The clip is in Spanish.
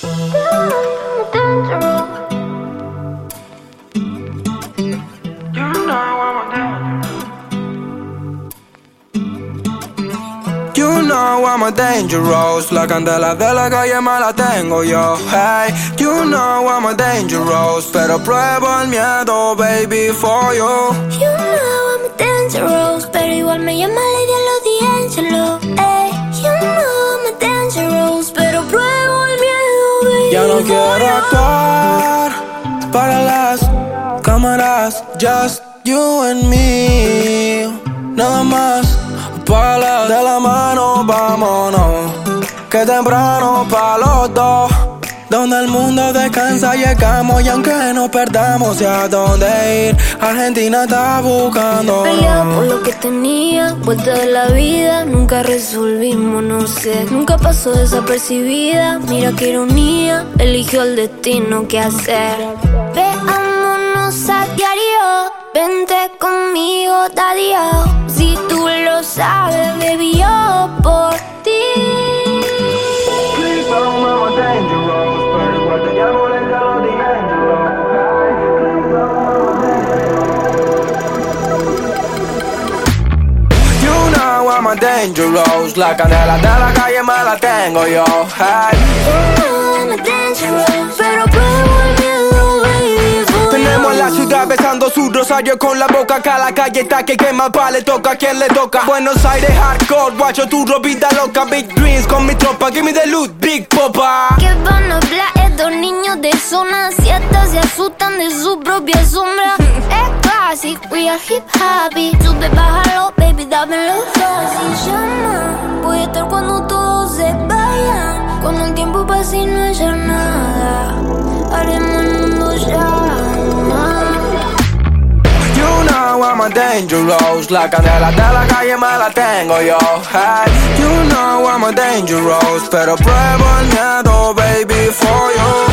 You know I'm a dangerous. La candela de la calle me la tengo yo. Hey, you know I'm a dangerous. Pero pruebo el miedo, baby, for you. You know I'm a dangerous. Pero igual me llama Lady D'Angelo. Hey, you know I'm a dangerous. Pero pruebo el miedo, baby. Ya no quiero actuar para las cámaras. Just you and me. Nada más. Palas de la mano, vámonos. Que temprano pa' los dos. Donde el mundo descansa llegamos. Y aunque nos perdamos, ¿y a dónde ir? Argentina está buscando. Peleaba por lo que tenía, vuelta de la vida. Nunca resolvimos, no sé. Nunca pasó desapercibida. Mira qué ironía, eligió el destino, qué hacer. Veámonos a diario. Vente conmigo, daddy. Si tú lo sabes, baby, yo por ti. Please don't know I'm dangerous. Pero igual te llamo Lady D'Angelo. You know I'm a dangerous. La candela de la calle me la tengo yo. Hey. You know I'm a dangerous. Pero pruebo el miedo, baby, for Tenemos you. la ciudad besando su rosario con la boca. Acá la calle está que quema pa' le toca a quien le toca. Buenos Aires hardcore, guacho tu ropita loca. Big dreams con mi tropa, give me the loot, big popa. ¿Qué van a hablar estos niños de zona 7? Se asustan de su propia sombra. Es casi, we are hip happy. Sube, bájalo, baby, dámelo fácil. Llama, voy a estar cuando todos se vayan. Cuando el tiempo pase y no haya nada, haremos el mundo llama. You know I'm a dangerous. La candela de la calle me la tengo yo. Hey, you know I'm a dangerous. Pero pruebo el miedo, baby, for you.